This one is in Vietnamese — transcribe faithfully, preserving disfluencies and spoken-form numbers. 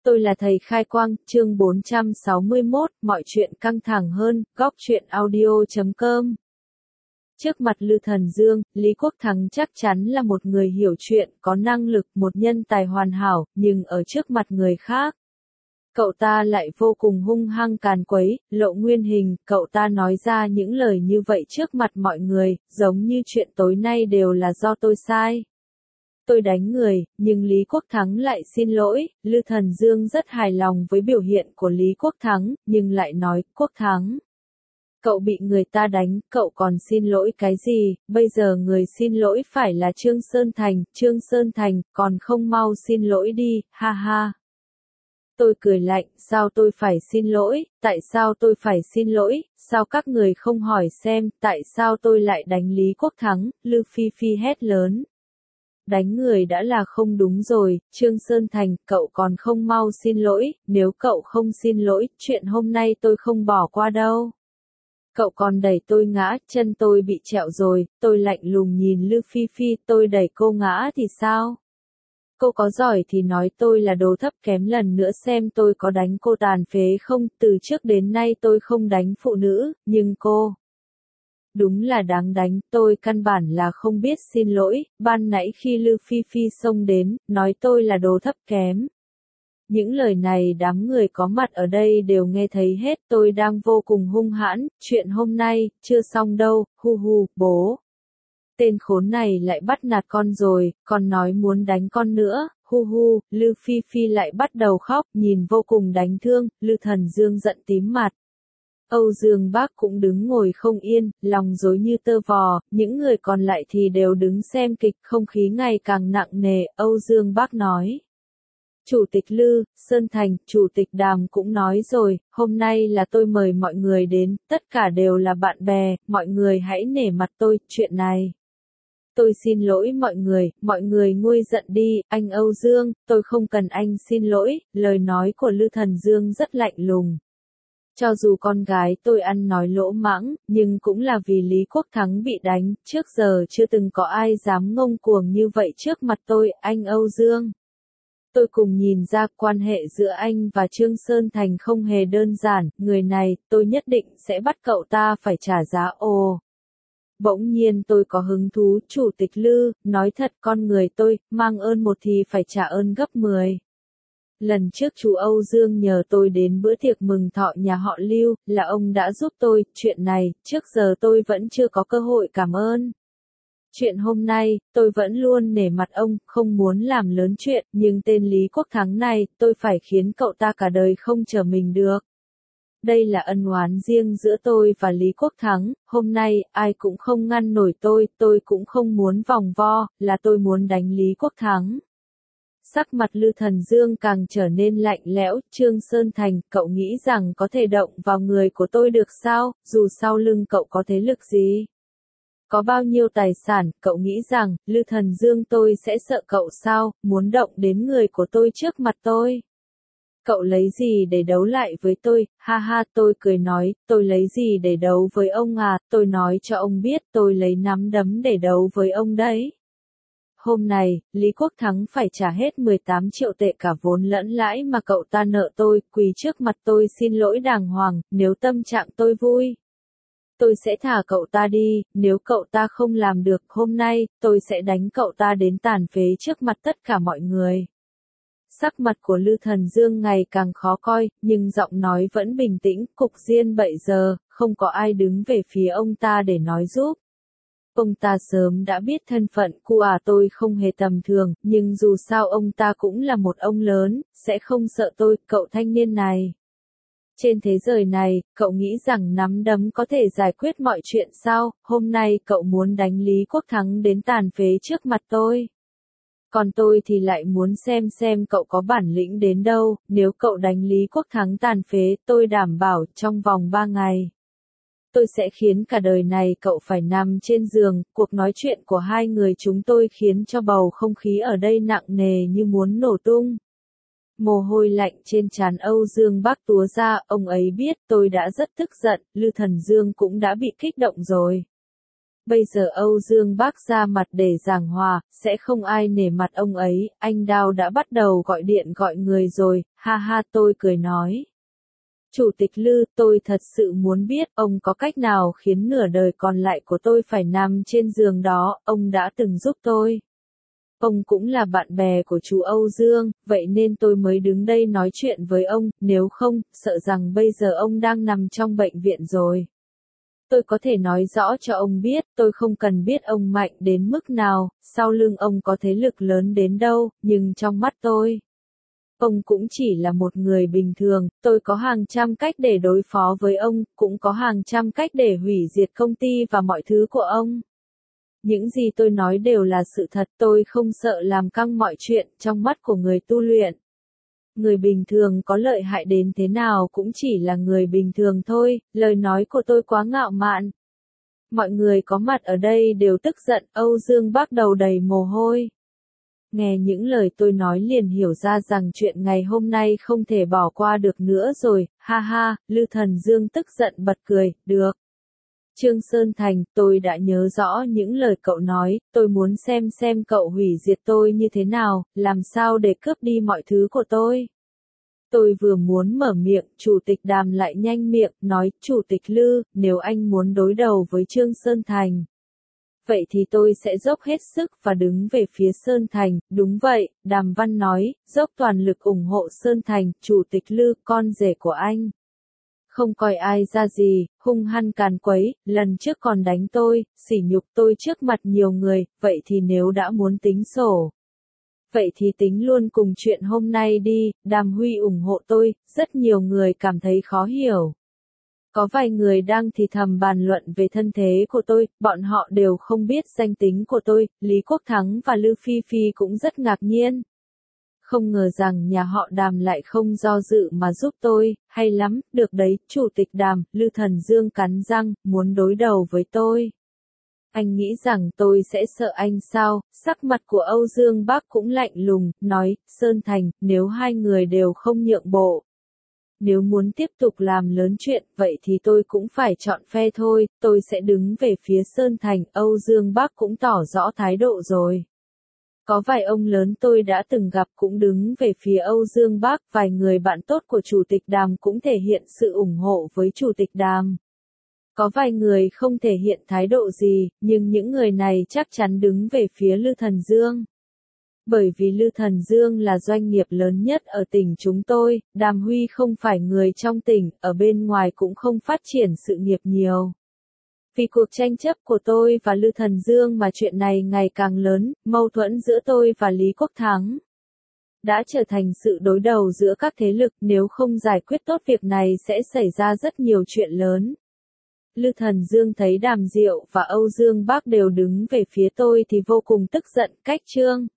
Tôi là thầy khai quang, chương bốn trăm sáu mươi mốt, mọi chuyện căng thẳng hơn, góc truyện audio chấm com. Trước mặt Lư Thần Dương, Lý Quốc Thắng chắc chắn là một người hiểu chuyện, có năng lực, một nhân tài hoàn hảo, nhưng ở trước mặt người khác, cậu ta lại vô cùng hung hăng càn quấy, lộ nguyên hình, cậu ta nói ra những lời như vậy trước mặt mọi người, giống như chuyện tối nay đều là do tôi sai. Tôi đánh người, nhưng Lý Quốc Thắng lại xin lỗi. Lư Thần Dương rất hài lòng với biểu hiện của Lý Quốc Thắng, nhưng lại nói, Quốc Thắng, cậu bị người ta đánh, cậu còn xin lỗi cái gì, bây giờ người xin lỗi phải là Trương Sơn Thành, Trương Sơn Thành, còn không mau xin lỗi đi, ha ha. Tôi cười lạnh, sao tôi phải xin lỗi, tại sao tôi phải xin lỗi, sao các người không hỏi xem, tại sao tôi lại đánh Lý Quốc Thắng, Lư Phi Phi hét lớn. Đánh người đã là không đúng rồi, Trương Sơn Thành, cậu còn không mau xin lỗi, nếu cậu không xin lỗi, chuyện hôm nay tôi không bỏ qua đâu. Cậu còn đẩy tôi ngã, chân tôi bị trẹo rồi, tôi lạnh lùng nhìn Lư Phi Phi, tôi đẩy cô ngã thì sao? Cô có giỏi thì nói tôi là đồ thấp kém lần nữa xem tôi có đánh cô tàn phế không, từ trước đến nay tôi không đánh phụ nữ, nhưng cô... Đúng là đáng đánh, tôi căn bản là không biết xin lỗi, ban nãy khi Lư Phi Phi xông đến, nói tôi là đồ thấp kém. Những lời này đám người có mặt ở đây đều nghe thấy hết, tôi đang vô cùng hung hãn, chuyện hôm nay, chưa xong đâu, hu hu, bố. Tên khốn này lại bắt nạt con rồi, còn nói muốn đánh con nữa, hu hu, Lư Phi Phi lại bắt đầu khóc, nhìn vô cùng đánh thương, Lư Thần Dương giận tím mặt. Âu Dương Bác cũng đứng ngồi không yên, lòng rối như tơ vò, những người còn lại thì đều đứng xem kịch, không khí ngày càng nặng nề, Âu Dương Bác nói. Chủ tịch Lư, Sơn Thành, Chủ tịch Đàm cũng nói rồi, hôm nay là tôi mời mọi người đến, tất cả đều là bạn bè, mọi người hãy nể mặt tôi, chuyện này. Tôi xin lỗi mọi người, mọi người nguôi giận đi, anh Âu Dương, tôi không cần anh xin lỗi, lời nói của Lư Thần Dương rất lạnh lùng. Cho dù con gái tôi ăn nói lỗ mãng, nhưng cũng là vì Lý Quốc Thắng bị đánh, trước giờ chưa từng có ai dám ngông cuồng như vậy trước mặt tôi, anh Âu Dương. Tôi cùng nhìn ra quan hệ giữa anh và Trương Sơn Thành không hề đơn giản, người này, tôi nhất định sẽ bắt cậu ta phải trả giá ồ. Bỗng nhiên tôi có hứng thú, Chủ tịch Lư, nói thật con người tôi, mang ơn một thì phải trả ơn gấp mười. Lần trước chú Âu Dương nhờ tôi đến bữa tiệc mừng thọ nhà họ Lưu, là ông đã giúp tôi, chuyện này, trước giờ tôi vẫn chưa có cơ hội cảm ơn. Chuyện hôm nay, tôi vẫn luôn nể mặt ông, không muốn làm lớn chuyện, nhưng tên Lý Quốc Thắng này, tôi phải khiến cậu ta cả đời không trở mình được. Đây là ân oán riêng giữa tôi và Lý Quốc Thắng, hôm nay, ai cũng không ngăn nổi tôi, tôi cũng không muốn vòng vo, là tôi muốn đánh Lý Quốc Thắng. Sắc mặt Lư Thần Dương càng trở nên lạnh lẽo, Trương Sơn Thành, cậu nghĩ rằng có thể động vào người của tôi được sao, dù sau lưng cậu có thế lực gì? Có bao nhiêu tài sản, cậu nghĩ rằng, Lư Thần Dương tôi sẽ sợ cậu sao, muốn động đến người của tôi trước mặt tôi? Cậu lấy gì để đấu lại với tôi, ha ha tôi cười nói, tôi lấy gì để đấu với ông à, tôi nói cho ông biết tôi lấy nắm đấm để đấu với ông đấy. Hôm nay, Lý Quốc Thắng phải trả hết mười tám triệu tệ cả vốn lẫn lãi mà cậu ta nợ tôi, quỳ trước mặt tôi xin lỗi đàng hoàng, nếu tâm trạng tôi vui. Tôi sẽ thả cậu ta đi, nếu cậu ta không làm được, hôm nay, tôi sẽ đánh cậu ta đến tàn phế trước mặt tất cả mọi người. Sắc mặt của Lư Thần Dương ngày càng khó coi, nhưng giọng nói vẫn bình tĩnh, cục diên bậy giờ, không có ai đứng về phía ông ta để nói giúp. Ông ta sớm đã biết thân phận của à tôi không hề tầm thường, nhưng dù sao ông ta cũng là một ông lớn, sẽ không sợ tôi, cậu thanh niên này. Trên thế giới này, cậu nghĩ rằng nắm đấm có thể giải quyết mọi chuyện sao, hôm nay cậu muốn đánh Lý Quốc Thắng đến tàn phế trước mặt tôi. Còn tôi thì lại muốn xem xem cậu có bản lĩnh đến đâu, nếu cậu đánh Lý Quốc Thắng tàn phế, tôi đảm bảo trong vòng ba ngày. Tôi sẽ khiến cả đời này cậu phải nằm trên giường, cuộc nói chuyện của hai người chúng tôi khiến cho bầu không khí ở đây nặng nề như muốn nổ tung. Mồ hôi lạnh trên trán Âu Dương Bác túa ra, ông ấy biết tôi đã rất tức giận, Lư Thần Dương cũng đã bị kích động rồi. Bây giờ Âu Dương Bác ra mặt để giảng hòa, sẽ không ai nể mặt ông ấy, anh Đao đã bắt đầu gọi điện gọi người rồi, ha ha tôi cười nói. Chủ tịch Lư, tôi thật sự muốn biết ông có cách nào khiến nửa đời còn lại của tôi phải nằm trên giường đó, ông đã từng giúp tôi. Ông cũng là bạn bè của chú Âu Dương, vậy nên tôi mới đứng đây nói chuyện với ông, nếu không, sợ rằng bây giờ ông đang nằm trong bệnh viện rồi. Tôi có thể nói rõ cho ông biết, tôi không cần biết ông mạnh đến mức nào, sau lưng ông có thế lực lớn đến đâu, nhưng trong mắt tôi, ông cũng chỉ là một người bình thường, tôi có hàng trăm cách để đối phó với ông, cũng có hàng trăm cách để hủy diệt công ty và mọi thứ của ông. Những gì tôi nói đều là sự thật, tôi không sợ làm căng mọi chuyện trong mắt của người tu luyện. Người bình thường có lợi hại đến thế nào cũng chỉ là người bình thường thôi, lời nói của tôi quá ngạo mạn. Mọi người có mặt ở đây đều tức giận, Âu Dương Bác đầu đầy mồ hôi. Nghe những lời tôi nói liền hiểu ra rằng chuyện ngày hôm nay không thể bỏ qua được nữa rồi, ha ha, Lư Thần Dương tức giận bật cười, được. Trương Sơn Thành, tôi đã nhớ rõ những lời cậu nói, tôi muốn xem xem cậu hủy diệt tôi như thế nào, làm sao để cướp đi mọi thứ của tôi. Tôi vừa muốn mở miệng, Chủ tịch Đàm lại nhanh miệng, nói, Chủ tịch Lư, nếu anh muốn đối đầu với Trương Sơn Thành, vậy thì tôi sẽ dốc hết sức và đứng về phía Sơn Thành, đúng vậy, Đàm Văn nói, dốc toàn lực ủng hộ Sơn Thành, Chủ tịch Lư, con rể của anh. Không coi ai ra gì, hung hăng càn quấy, lần trước còn đánh tôi, sỉ nhục tôi trước mặt nhiều người, vậy thì nếu đã muốn tính sổ. Vậy thì tính luôn cùng chuyện hôm nay đi, Đàm Huy ủng hộ tôi, rất nhiều người cảm thấy khó hiểu. Có vài người đang thì thầm bàn luận về thân thế của tôi, bọn họ đều không biết danh tính của tôi, Lý Quốc Thắng và Lư Phi Phi cũng rất ngạc nhiên. Không ngờ rằng nhà họ Đàm lại không do dự mà giúp tôi, hay lắm, được đấy, Chủ tịch Đàm, Lư Thần Dương cắn răng, muốn đối đầu với tôi. Anh nghĩ rằng tôi sẽ sợ anh sao, sắc mặt của Âu Dương Bác cũng lạnh lùng, nói, Sơn Thành, nếu hai người đều không nhượng bộ. Nếu muốn tiếp tục làm lớn chuyện, vậy thì tôi cũng phải chọn phe thôi, tôi sẽ đứng về phía Sơn Thành, Âu Dương Bác cũng tỏ rõ thái độ rồi. Có vài ông lớn tôi đã từng gặp cũng đứng về phía Âu Dương Bác, vài người bạn tốt của Chủ tịch Đàm cũng thể hiện sự ủng hộ với Chủ tịch Đàm. Có vài người không thể hiện thái độ gì, nhưng những người này chắc chắn đứng về phía Lư Thần Dương. Bởi vì Lư Thần Dương là doanh nghiệp lớn nhất ở tỉnh chúng tôi, Đàm Huy không phải người trong tỉnh, ở bên ngoài cũng không phát triển sự nghiệp nhiều. Vì cuộc tranh chấp của tôi và Lư Thần Dương mà chuyện này ngày càng lớn, mâu thuẫn giữa tôi và Lý Quốc Thắng đã trở thành sự đối đầu giữa các thế lực, nếu không giải quyết tốt việc này sẽ xảy ra rất nhiều chuyện lớn. Lư Thần Dương thấy Đàm Diệu và Âu Dương Bác đều đứng về phía tôi thì vô cùng tức giận, cách Trương